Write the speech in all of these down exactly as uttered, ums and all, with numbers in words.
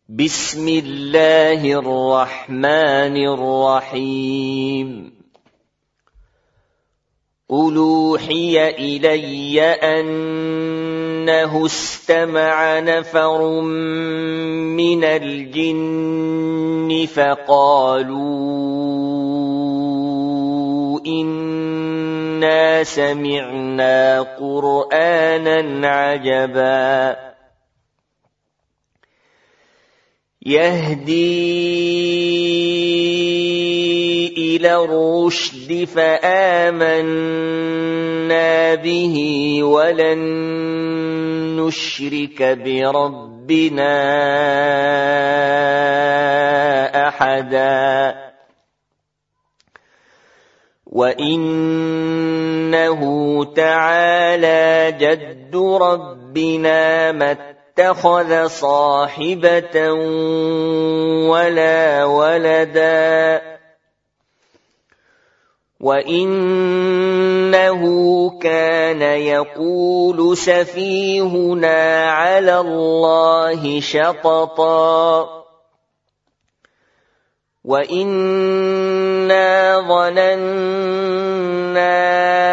بسم الله الرحمن الرحيم قل أوحي إلي أنه استمع نفر من الجن فقالوا إنا سمعنا قرآنا عجبا يهدي إلى الرشد فآمنا به ولن نشرك بربنا أحدا وإنه تعالى جد ربنا ما اتخذ صاحبة ولا ولدا وإنه كان يقول سفيهنا على الله شططا وإنا ظننا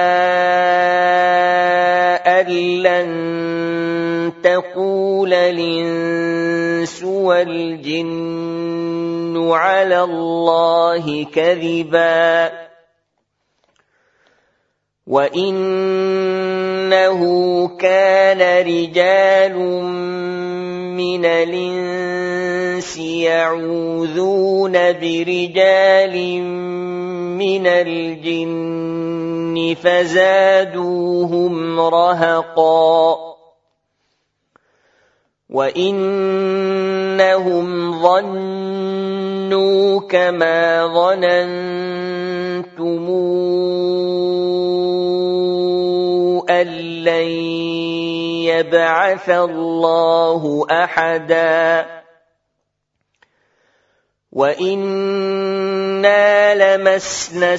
أن لن تقول الإنس والجن على الله كذبا وإنه كان رجال من الإنس يعوذون برجال من الجن فزادوهم رهقا وإنهم ظنوا كما ظننتم أن لن يبعث الله أحدا وإنا لمسنا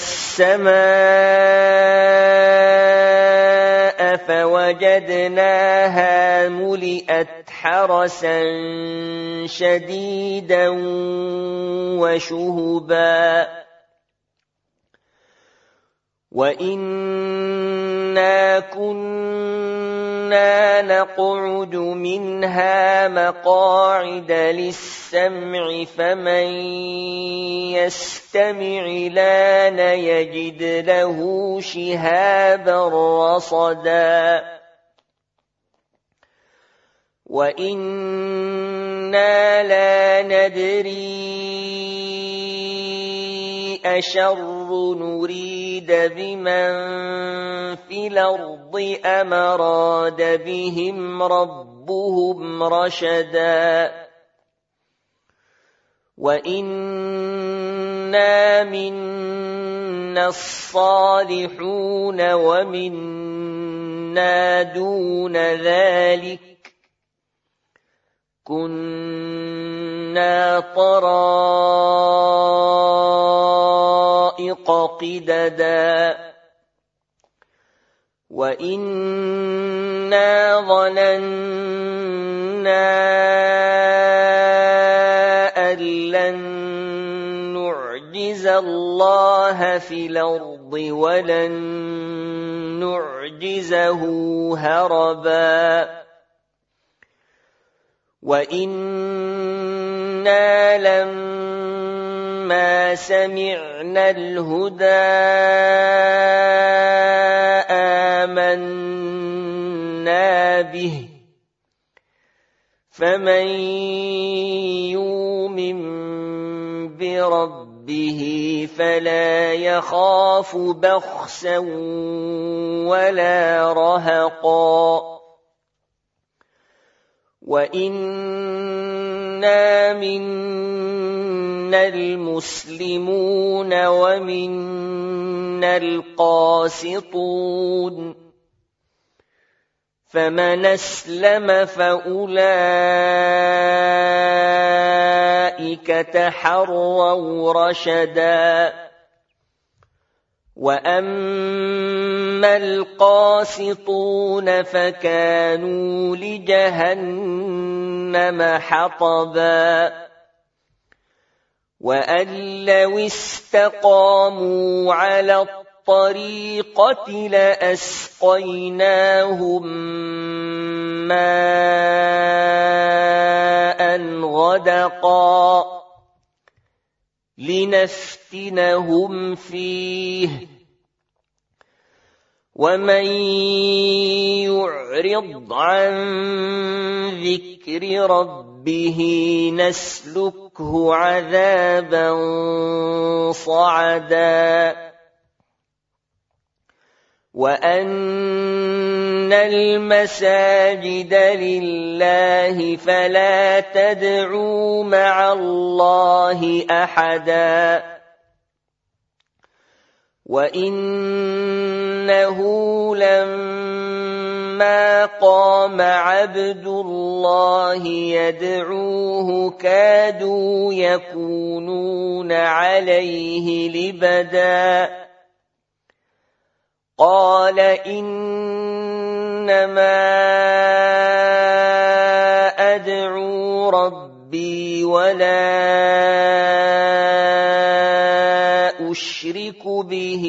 السماء فوجدناها ملئت حرسا شديدا وشهبا وإنا كنا نقعد منها مقاعد للسمع فمن يستمع لان يجد له شهابا رصدا وإنا لا ندري أشر نريد بمن في الأرض أم أراد بهم ربهم رشدا وإنا منا الصالحون ومنا دون ذلك كنا طرائق قددا وإنا ظننا أن لن نعجز الله في الأرض ولن نعجزه هربا وإنا لما سمعنا الهدى آمنا به فمن يؤمن بربه فلا يخاف بخسا ولا رهقا وإنا منا المسلمون ومنا القاسطون فمن أسلم فأولئك تحروا رشدا وَأَمَّا الْقَاسِطُونَ فَكَانُوا لِجَهَنَّمَ حَطَبًا وَأَن لَّوِ اسْتَقَامُوا عَلَى الطَّرِيقَةِ لَأَسْقَيْنَاهُم مَّاءً غَدَقًا لِّنَفْتِنَهُمْ فِيهِ وَمَن يُعْرِضْ عَن ذِكْرِ رَبِّهِ نَسْلُكْهُ عَذَابًا صَعَدًا وَأَنَّ الْمَسَاجِدَ لِلَّهِ فَلَا تَدْعُوا مَعَ اللَّهِ أَحَدًا وَإِنَّهُ لَمَّا قَامَ عَبْدُ اللَّهِ يَدْعُوهُ كَادُوا يَكُونُونَ عَلَيْهِ لِبَدًا قَالَ إِنَّمَا أَدْعُو رَبِّي وَلَا أُشْرِكُ بِهِ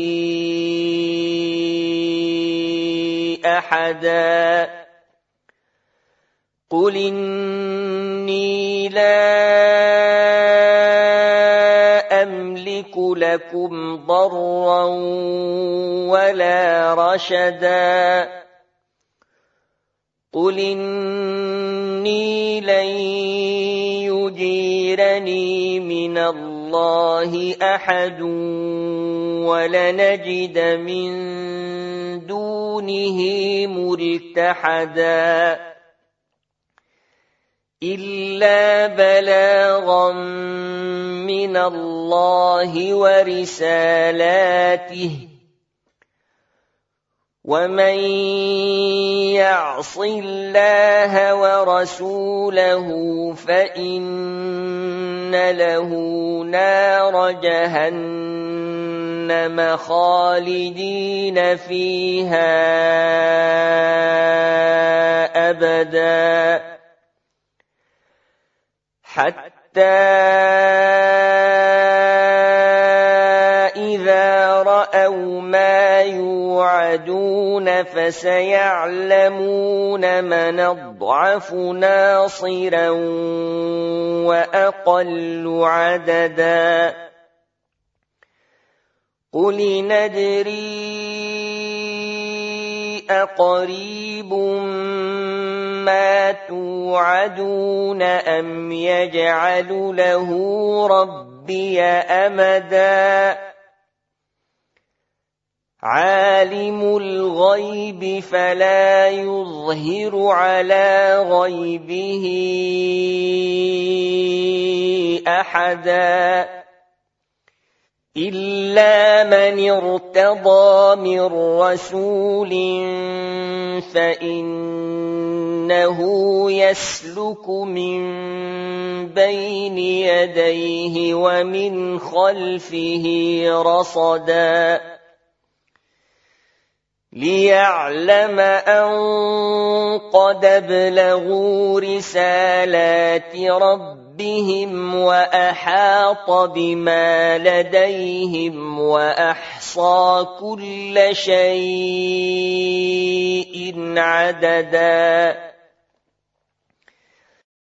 أَحَدًا قُلْ إِنِّي لَا أَمْلِكُ لَكُمْ ضَرًّا وَلَا رَشَدًا قُلْ إِنِّي لَن يُجِيرَنِي مِنَ اللَّهِ أَحَدٌ وَلَنَجِدَ مِن دُونِهِ مُلْتَحَدًا إِلَّا بَلَاغًا مِّنَ اللَّهِ وَرِسَالَاتِهِ وَمَن يَعْصِ اللَّهَ وَرَسُولَهُ فَإِنَّ لَهُ نَارَ جَهَنَّمَ خَالِدِينَ فِيهَا أَبَدًا حَتَّى إِذَا رَأَوْا مَا يُوعَدُونَ فَسَيَعْلَمُونَ مَنْ أَضْعَفُ نَاصِرًا وَأَقَلُّ عَدَدًا قُلْ نَدْرِي أَقَرِيبٌ مَا تُوعَدُونَ أَمْ يَجْعَلُ لَهُ رَبِّي أَمَدًا عَالِمُ الْغَيْبِ فَلَا يُظْهِرُ عَلَى غَيْبِهِ أَحَدًا إِلَّا مَنِ ارْتَضَىٰ مِن رَّسُولٍ فَإِنَّهُ يَسْلُكُ مِن بَيْنِ يَدَيْهِ وَمِنْ خَلْفِهِ رَصَدًا لِيَعْلَمَ أَن قَدْ أَبْلَغُوا رِسَالَاتِ رَبِّهِمْ وَأَحَاطَ بِمَا لَدَيْهِمْ وَأَحْصَىٰ كُلَّ شَيْءٍ عَدَدًا